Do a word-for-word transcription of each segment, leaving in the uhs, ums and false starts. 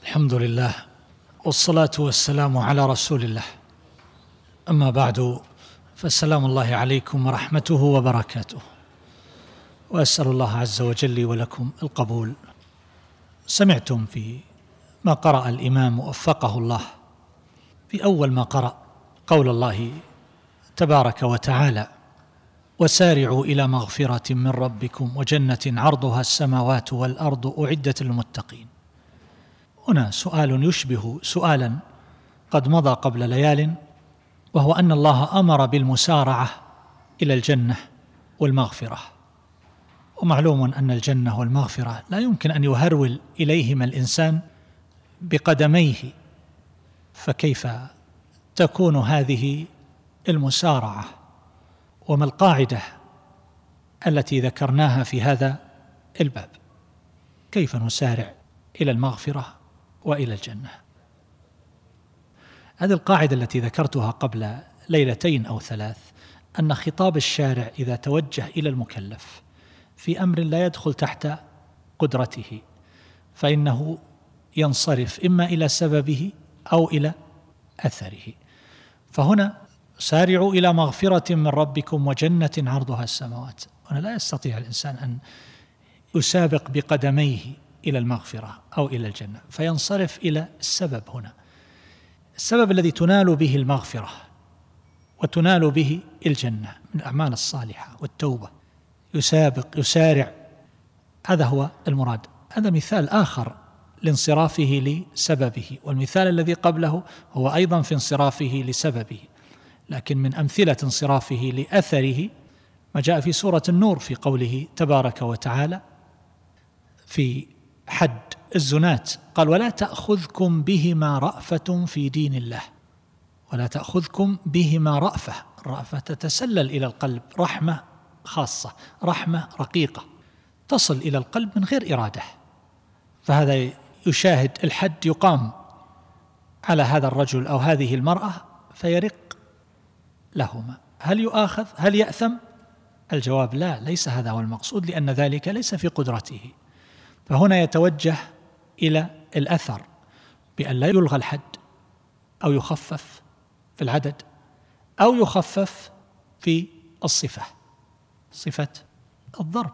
الحمد لله والصلاة والسلام على رسول الله. أما بعد، فالسلام الله عليكم ورحمته وبركاته، وأسأل الله عز وجل ولكم القبول. سمعتم في ما قرأ الإمام وفقه الله في أول ما قرأ قول الله تبارك وتعالى: وسارعوا إلى مغفرة من ربكم وجنة عرضها السماوات والأرض أعدت للمتقين. هنا سؤال يشبه سؤالا قد مضى قبل ليال، وهو أن الله أمر بالمسارعة إلى الجنة والمغفرة، ومعلوم أن الجنة والمغفرة لا يمكن أن يهرول إليهما الإنسان بقدميه، فكيف تكون هذه المسارعة؟ وما القاعدة التي ذكرناها في هذا الباب؟ كيف نسارع إلى المغفرة وإلى الجنة؟ هذه القاعدة التي ذكرتها قبل ليلتين أو ثلاث، أن خطاب الشارع إذا توجه إلى المكلف في أمر لا يدخل تحت قدرته فإنه ينصرف إما إلى سببه أو إلى أثره. فهنا سارعوا إلى مغفرة من ربكم وجنة عرضها السماوات، هنا لا يستطيع الإنسان أن يسابق بقدميه إلى المغفرة أو إلى الجنة، فينصرف إلى السبب. هنا السبب الذي تنال به المغفرة وتنال به الجنة من الأعمال الصالحة والتوبة، يسابق يسارع، هذا هو المراد. هذا مثال آخر لانصرافه لسببه، والمثال الذي قبله هو أيضا في انصرافه لسببه، لكن من أمثلة انصرافه لأثره ما جاء في سورة النور في قوله تبارك وتعالى في حد الزنات، قال: ولا تأخذكم بهما رأفة في دين الله. ولا تأخذكم بهما رأفة، الرأفة تتسلل إلى القلب، رحمة خاصة، رحمة رقيقة تصل إلى القلب من غير إرادة. فهذا يشاهد الحد يقام على هذا الرجل أو هذه المرأة فيرق لهما، هل يؤاخذ؟ هل يأثم؟ الجواب لا، ليس هذا هو المقصود، لأن ذلك ليس في قدرته. فهنا يتوجه إلى الأثر بأن لا يلغى الحد أو يخفف في العدد أو يخفف في الصفة، صفة الضرب.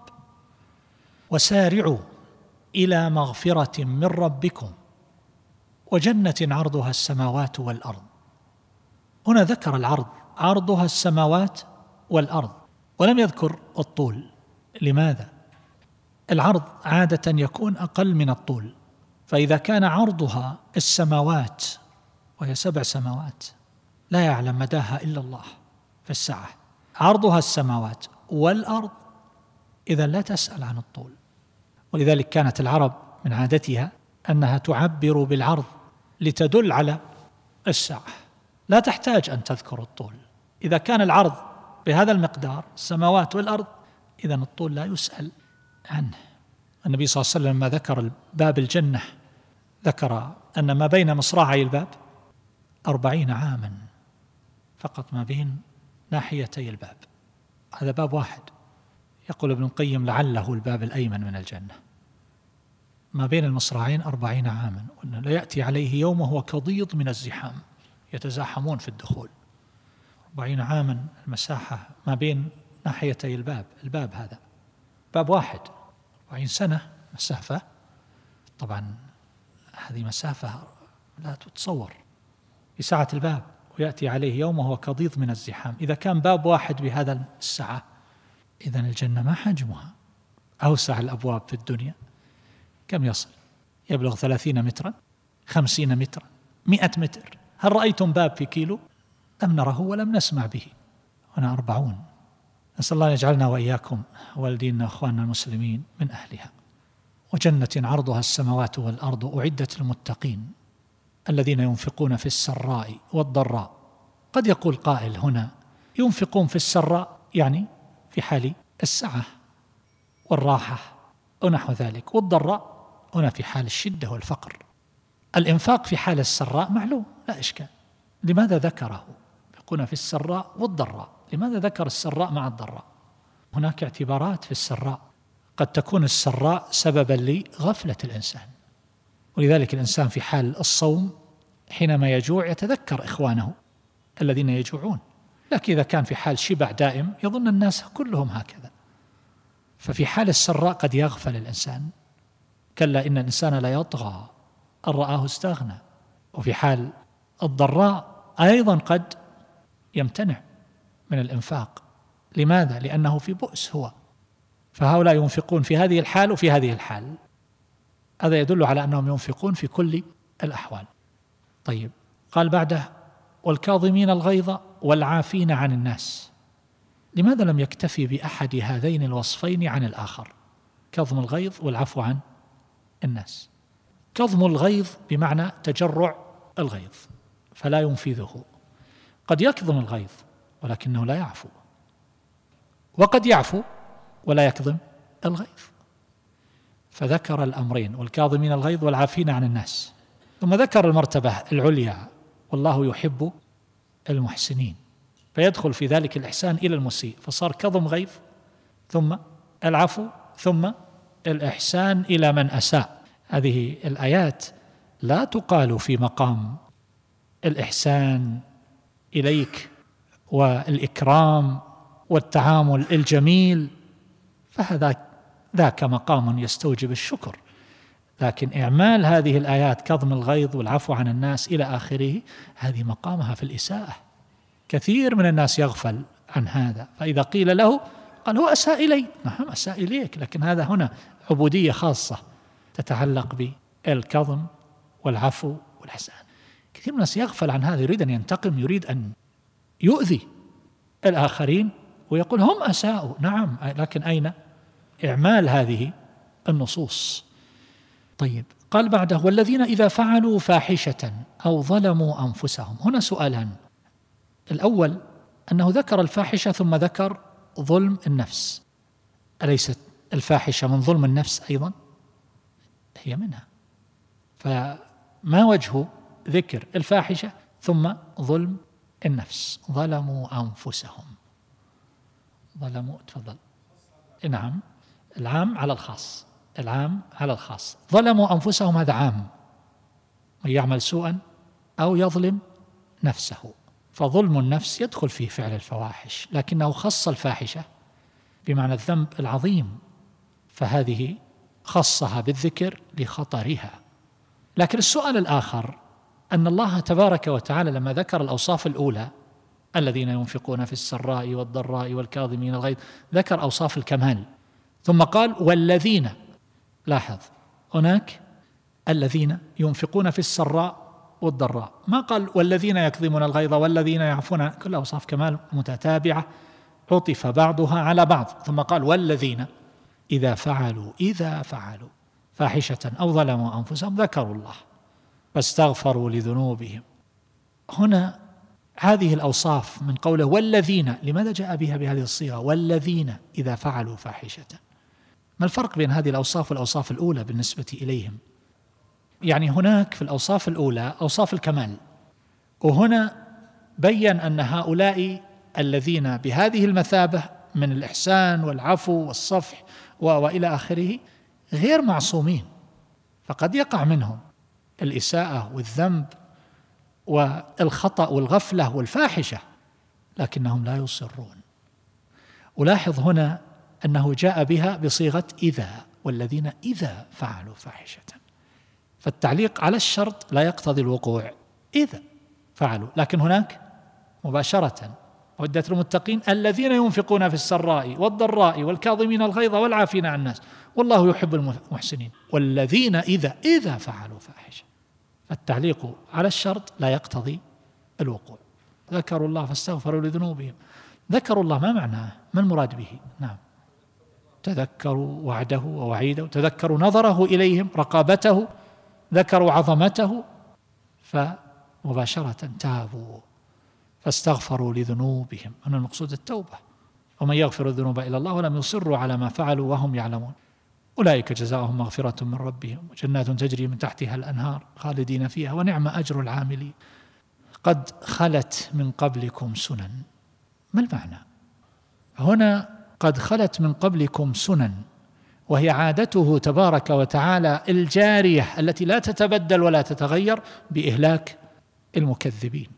وسارعوا إلى مغفرة من ربكم وجنة عرضها السماوات والأرض. هنا ذكر العرض، عرضها السماوات والأرض، ولم يذكر الطول. لماذا؟ العرض عادة يكون أقل من الطول، فإذا كان عرضها السماوات وهي سبع سماوات لا يعلم مداها إلا الله في السعة، عرضها السماوات والأرض، إذا لا تسأل عن الطول. ولذلك كانت العرب من عادتها أنها تعبر بالعرض لتدل على السعة، لا تحتاج أن تذكر الطول. إذا كان العرض بهذا المقدار السماوات والأرض، إذن الطول لا يسأل عنه. النبي صلى الله عليه وسلم لما ذكر باب الجنة ذكر أن ما بين مصراعي الباب أربعين عاما فقط، ما بين ناحيتي الباب، هذا باب واحد. يقول ابن القيم لعله الباب الأيمن من الجنة، ما بين المصراعين أربعين عاما، وأنه لا يأتي عليه يوم وهو كضيض من الزحام، يتزاحمون في الدخول. أربعين عاما المساحة ما بين ناحيتي الباب، الباب هذا باب واحد، أربعين سنة مسافة، طبعا هذه مسافة لا تتصور في سعة الباب، ويأتي عليه يوم وهو كضيض من الزحام. إذا كان باب واحد بهذا السعة، إذن الجنة ما حجمها؟ أوسع الأبواب في الدنيا كم يصل؟ يبلغ ثلاثين مترا، خمسين مترا، مئة متر. هل رأيتم باب في كيلو؟ لم نره ولم نسمع به. هنا أربعون. نسأل الله أن يجعلنا وإياكم والدينا أخواننا المسلمين من أهلها. وجنة عرضها السماوات والأرض أعدت للمتقين الذين ينفقون في السراء والضراء. قد يقول قائل هنا ينفقون في السراء يعني في حال السعة والراحة ونحو ذلك، والضراء هنا في حال الشدة والفقر. الإنفاق في حال السراء معلوم لا إشكال، لماذا ذكره؟ يكون في السراء والضراء، لماذا ذكر السراء مع الضراء؟ هناك اعتبارات في السراء، قد تكون السراء سببا لغفلة الإنسان، ولذلك الإنسان في حال الصوم حينما يجوع يتذكر إخوانه الذين يجوعون، لكن إذا كان في حال شبع دائم يظن الناس كلهم هكذا. ففي حال السراء قد يغفل الإنسان، كلا إن الإنسان لا يطغى أن رآه استغنى. وفي حال الضراء أيضا قد يمتنع من الإنفاق. لماذا؟ لأنه في بؤس هو. فهؤلاء ينفقون في هذه الحال وفي هذه الحال، هذا يدل على أنهم ينفقون في كل الأحوال. طيب، قال بعده والكاظمين الغيظ والعافين عن الناس. لماذا لم يكتفي بأحد هذين الوصفين عن الآخر؟ كظم الغيظ والعفو عن الناس. كظم الغيظ بمعنى تجرع الغيظ فلا ينفذه، قد يكظم الغيظ ولكنه لا يعفو، وقد يعفو ولا يكظم الغيظ. فذكر الأمرين، والكاظمين الغيظ والعافين عن الناس، ثم ذكر المرتبة العليا والله يحب المحسنين، فيدخل في ذلك الإحسان إلى المسيء، فصار كظم غيظ ثم العفو ثم الإحسان إلى من أساء. هذه الآيات لا تقال في مقام الإحسان إليك والإكرام والتعامل الجميل، فهذا ذاك مقام يستوجب الشكر، لكن إعمال هذه الآيات كظم الغيظ والعفو عن الناس إلى آخره هذه مقامها في الإساءة. كثير من الناس يغفل عن هذا، فإذا قيل له قال هو أساء إلي، نعم أساء إليك، لكن هذا هنا عبودية خاصة تتعلق بالكظم والعفو والإحسان. كثير من الناس يغفل عن هذا، يريد أن ينتقم، يريد أن يؤذي الآخرين ويقول هم أساءوا، نعم، لكن أين إعمال هذه النصوص؟ طيب، قال بعده والذين إذا فعلوا فاحشة أو ظلموا أنفسهم. هنا سؤالان، الأول أنه ذكر الفاحشة ثم ذكر ظلم النفس، أليست الفاحشة من ظلم النفس أيضا؟ هي منها، فما وجه ذكر الفاحشة ثم ظلم النفس؟ ظلموا أنفسهم، ظلموا، تفضل. نعم، العام على الخاص، العام على الخاص. ظلموا أنفسهم هذا عام، من يعمل سوءا أو يظلم نفسه، فظلم النفس يدخل فيه فعل الفواحش، لكنه خص الفاحشة بمعنى الذنب العظيم، فهذه خصها بالذكر لخطرها. لكن السؤال الآخر أن الله تبارك وتعالى لما ذكر الأوصاف الأولى الذين ينفقون في السراء والضراء والكاظمين الغيظ، ذكر أوصاف الكمال، ثم قال والذين، لاحظ هناك الذين ينفقون في السراء والضراء، ما قال والذين يكظمون الغيظ والذين يعفون، كل أوصاف كمال متتابعة عطف بعضها على بعض، ثم قال والذين إذا فعلوا إذا فعلوا فاحشة أو ظلموا أنفسهم ذكروا الله فاستغفروا لذنوبهم. هنا هذه الأوصاف من قوله والذين، لماذا جاء بها بهذه الصيغة والذين إذا فعلوا فاحشة؟ ما الفرق بين هذه الأوصاف والأوصاف الأولى بالنسبة إليهم؟ يعني هناك في الأوصاف الأولى أوصاف الكمال، وهنا بيّن أن هؤلاء الذين بهذه المثابة من الإحسان والعفو والصفح وإلى آخره غير معصومين، فقد يقع منهم الإساءة والذنب والخطأ والغفلة والفاحشة، لكنهم لا يصرون. ولاحظ هنا أنه جاء بها بصيغة إذا، والذين إذا فعلوا فاحشة، فالتعليق على الشرط لا يقتضي الوقوع إذا فعلوا، لكن هناك مباشرة عدة المتقين الذين ينفقون في السراء والضراء والكاظمين الغيظ والعافين عن الناس والله يحب المحسنين، والذين إذا إذا فعلوا فاحشة، فالتعليق على الشرط لا يقتضي الوقوع. ذكروا الله فاستغفروا لذنوبهم، ذكروا الله ما معناه؟ ما المراد به؟ نعم، تذكروا وعده ووعيده، تذكروا نظره إليهم، رقابته، ذكروا عظمته، فمباشرة تابوا فاستغفروا لذنوبهم. هنا المقصود التوبة، ومن يغفر الذنوب إلا الله ولم يصروا على ما فعلوا وهم يعلمون أولئك جزاؤهم مغفرة من ربهم وجنات تجري من تحتها الأنهار خالدين فيها ونعم أجر العاملين. قد خلت من قبلكم سنن، ما المعنى؟ هنا قد خلت من قبلكم سنن، وهي عادته تبارك وتعالى الجارية التي لا تتبدل ولا تتغير بإهلاك المكذبين.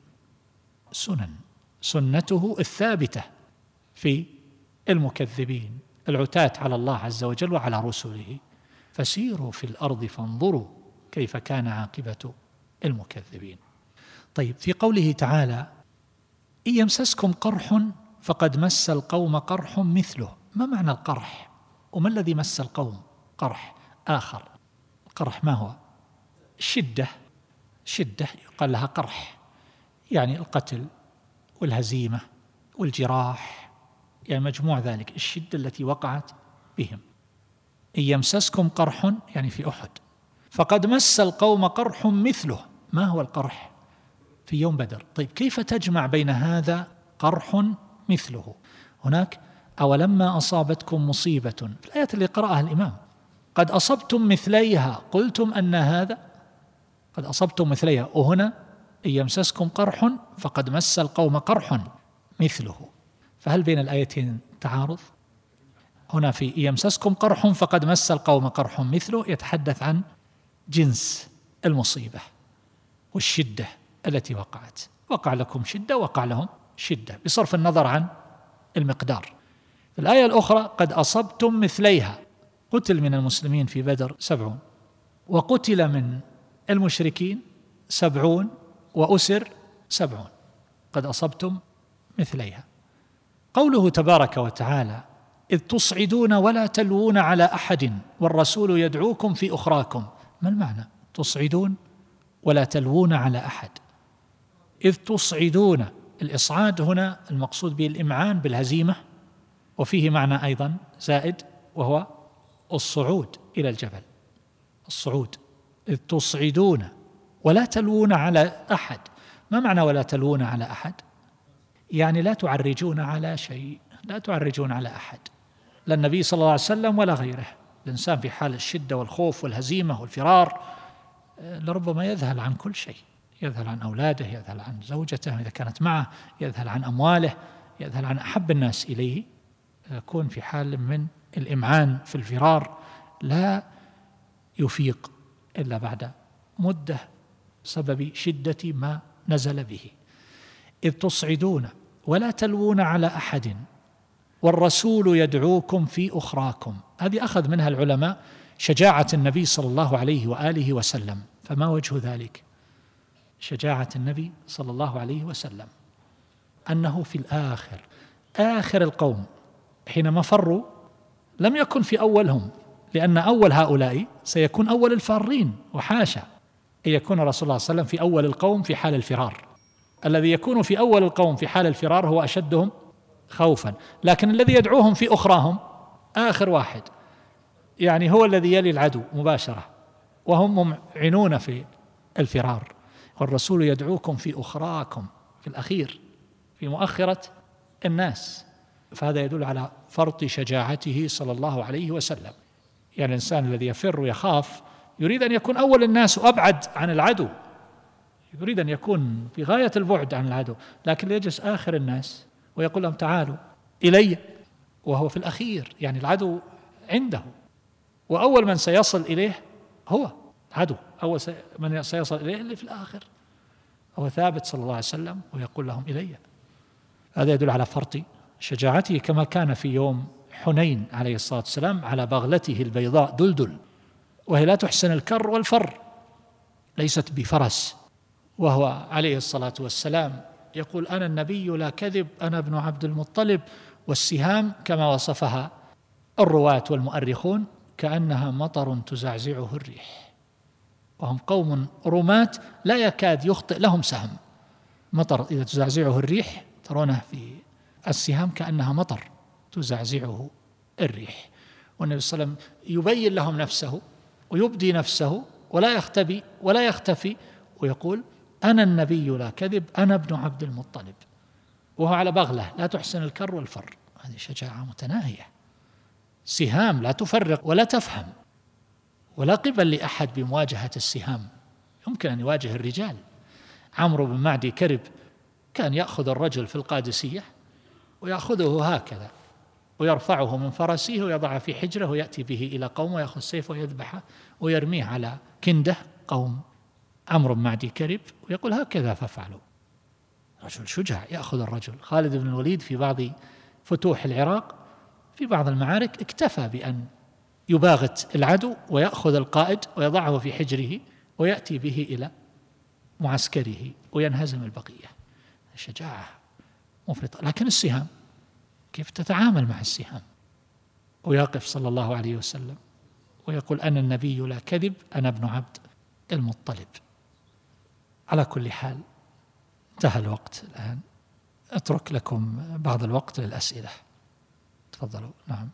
سنن سنته الثابتة في المكذبين العتاة على الله عز وجل وعلى رسله، فسيروا في الأرض فانظروا كيف كان عاقبة المكذبين. طيب، في قوله تعالى إن يمسسكم قرح فقد مس القوم قرح مثله، ما معنى القرح؟ وما الذي مس القوم قرح آخر؟ القرح ما هو؟ الشدة، شدة يقال لها قرح، يعني القتل والهزيمة والجراح، يعني مجموع ذلك الشدة التي وقعت بهم. إن يمسسكم قرح يعني في أحد، فقد مس القوم قرح مثله، ما هو القرح؟ في يوم بدر. طيب، كيف تجمع بين هذا قرح مثله؟ هناك أولما أصابتكم مصيبة في الآية اللي قرأها الإمام قد أصبتم مثليها قلتم أن هذا، قد أصبتم مثليها، وهنا إن يمسسكم قرح فقد مس القوم قرح مثله، فهل بين الآيتين تعارض؟ هنا في إن يمسسكم قرح فقد مس القوم قرح مثله يتحدث عن جنس المصيبة والشدة التي وقعت، وقع لكم شدة وقع لهم شدة بصرف النظر عن المقدار. في الآية الأخرى قد أصبتم مثليها، قتل من المسلمين في بدر سبعون، وقتل من المشركين سبعون، وأسر سبعون، قد أصبتم مثليها. قوله تبارك وتعالى إذ تصعدون ولا تلوون على أحد والرسول يدعوكم في أخراكم، ما المعنى؟ تصعدون ولا تلوون على أحد. إذ تصعدون، الإصعاد هنا المقصود به الإمعان بالهزيمة، وفيه معنى أيضا زائد وهو الصعود إلى الجبل، الصعود. إذ تصعدون ولا تلوون على أحد، ما معنى ولا تلوون على أحد؟ يعني لا تعرجون على شيء، لا تعرجون على أحد، لا النبي صلى الله عليه وسلم ولا غيره. الإنسان في حال الشدة والخوف والهزيمة والفرار لربما يذهل عن كل شيء، يذهل عن أولاده، يذهل عن زوجته إذا كانت معه، يذهل عن أمواله، يذهل عن أحب الناس إليه، يكون في حال من الإمعان في الفرار، لا يفيق إلا بعد مدة بسبب شدة ما نزل به. إذ تصعدون ولا تلوون على أحد والرسول يدعوكم في أخراكم، هذه أخذ منها العلماء شجاعة النبي صلى الله عليه وآله وسلم. فما وجه ذلك؟ شجاعة النبي صلى الله عليه وسلم أنه في الآخر، آخر القوم حينما فروا لم يكن في أولهم، لأن أول هؤلاء سيكون أول الفارين، وحاشا أن يكون رسول الله صلى الله عليه وسلم في أول القوم في حال الفرار. الذي يكون في أول القوم في حال الفرار هو أشدهم خوفا، لكن الذي يدعوهم في أخراهم آخر واحد، يعني هو الذي يلي العدو مباشرة وهم ممعنون في الفرار. والرسول يدعوكم في أخراكم، في الأخير، في مؤخرة الناس، فهذا يدل على فرط شجاعته صلى الله عليه وسلم. يعني الإنسان الذي يفر ويخاف يريد أن يكون أول الناس وأبعد عن العدو، يريد أن يكون في غاية البعد عن العدو، لكن يجلس آخر الناس ويقول لهم تعالوا إلي، وهو في الأخير، يعني العدو عنده، وأول من سيصل إليه هو عدو، أول من سيصل إليه اللي في الآخر، هو ثابت صلى الله عليه وسلم ويقول لهم إلي. هذا يدل على فرط شجاعته، كما كان في يوم حنين عليه الصلاة والسلام على بغلته البيضاء دلدل، وهي لا تحسن الكر والفر، ليست بفرس، وهو عليه الصلاة والسلام يقول أنا النبي لا كذب، أنا ابن عبد المطلب، والسهام كما وصفها الرواة والمؤرخون كأنها مطر تزعزعه الريح، وهم قوم رماة لا يكاد يخطئ لهم سهم. مطر إذا تزعزعه الريح ترونه في السهام كأنها مطر تزعزعه الريح. والنبي صلى الله عليه وسلم يبين لهم نفسه ويبدي نفسه ولا يختبي ولا يختفي، ويقول أنا النبي لا كذب، أنا ابن عبد المطلب، وهو على بغلة لا تحسن الكر والفر. هذه شجاعة متناهية، سهام لا تفرق ولا تفهم، ولا قبل لأحد بمواجهة السهام، يمكن أن يواجه الرجال. عمرو بن معدي كرب كان يأخذ الرجل في القادسية ويأخذه هكذا ويرفعه من فرسه ويضعه في حجره ويأتي به إلى قوم ويأخذ سيفه ويذبحه ويرميه على كنده قوم عمرو بن معدي كرب ويقول هكذا فافعلوا. رجل شجاع يأخذ الرجل. خالد بن الوليد في بعض فتوح العراق في بعض المعارك اكتفى بأن يباغت العدو ويأخذ القائد ويضعه في حجره ويأتي به إلى معسكره وينهزم البقية. شجاعة مفرطة. لكن السهام كيف تتعامل مع السهام؟ ويقف صلى الله عليه وسلم ويقول أنا النبي لا كذب، أنا ابن عبد المطلب. على كل حال انتهى الوقت الآن، أترك لكم بعض الوقت للأسئلة. تفضلوا. نعم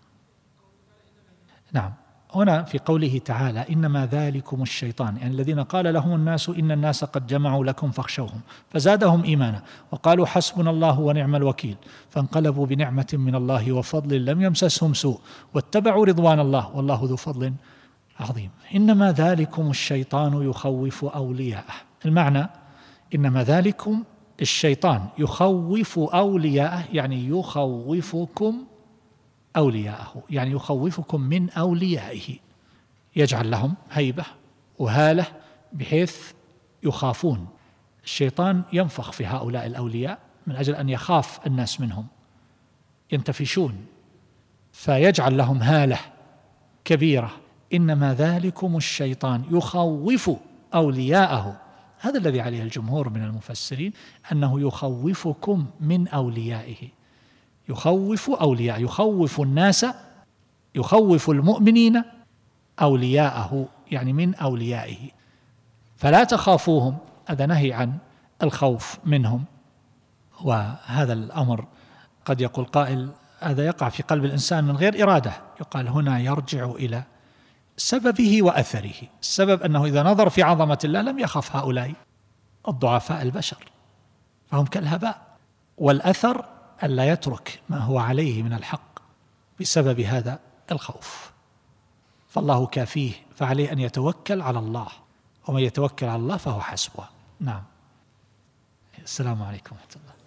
نعم هنا في قوله تعالى إنما ذلكم الشيطان، يعني الذين قال لهم الناس إن الناس قد جمعوا لكم فاخشوهم فزادهم إيمانا وقالوا حسبنا الله ونعم الوكيل فانقلبوا بنعمة من الله وفضل لم يمسسهم سوء واتبعوا رضوان الله والله ذو فضل عظيم. إنما ذلكم الشيطان يخوف أولياءه. المعنى إنما ذلكم الشيطان يخوف أولياءه، يعني يخوفكم أولياءه، يعني يخوفكم من أوليائه، يجعل لهم هيبة وهالة بحيث يخافون. الشيطان ينفخ في هؤلاء الأولياء من أجل أن يخاف الناس منهم، ينتفشون، فيجعل لهم هالة كبيرة. إنما ذلكم الشيطان يخوف أولياءه. هذا الذي عليه الجمهور من المفسرين، أنه يخوفكم من أوليائه، يخوف أولياء، يخوف الناس، يخوف المؤمنين أولياءه، يعني من أوليائه. فلا تخافوهم، هذا نهي عن الخوف منهم. وهذا الأمر قد يقول قائل هذا يقع في قلب الإنسان من غير إرادة، يقال هنا يرجع إلى سببه وأثره. السبب أنه إذا نظر في عظمة الله لم يخف هؤلاء الضعفاء البشر فهم كالهباء، والأثر ألا يترك ما هو عليه من الحق بسبب هذا الخوف. فالله كافيه، فعليه أن يتوكل على الله، ومن يتوكل على الله فهو حسبه. نعم. السلام عليكم ورحمة الله.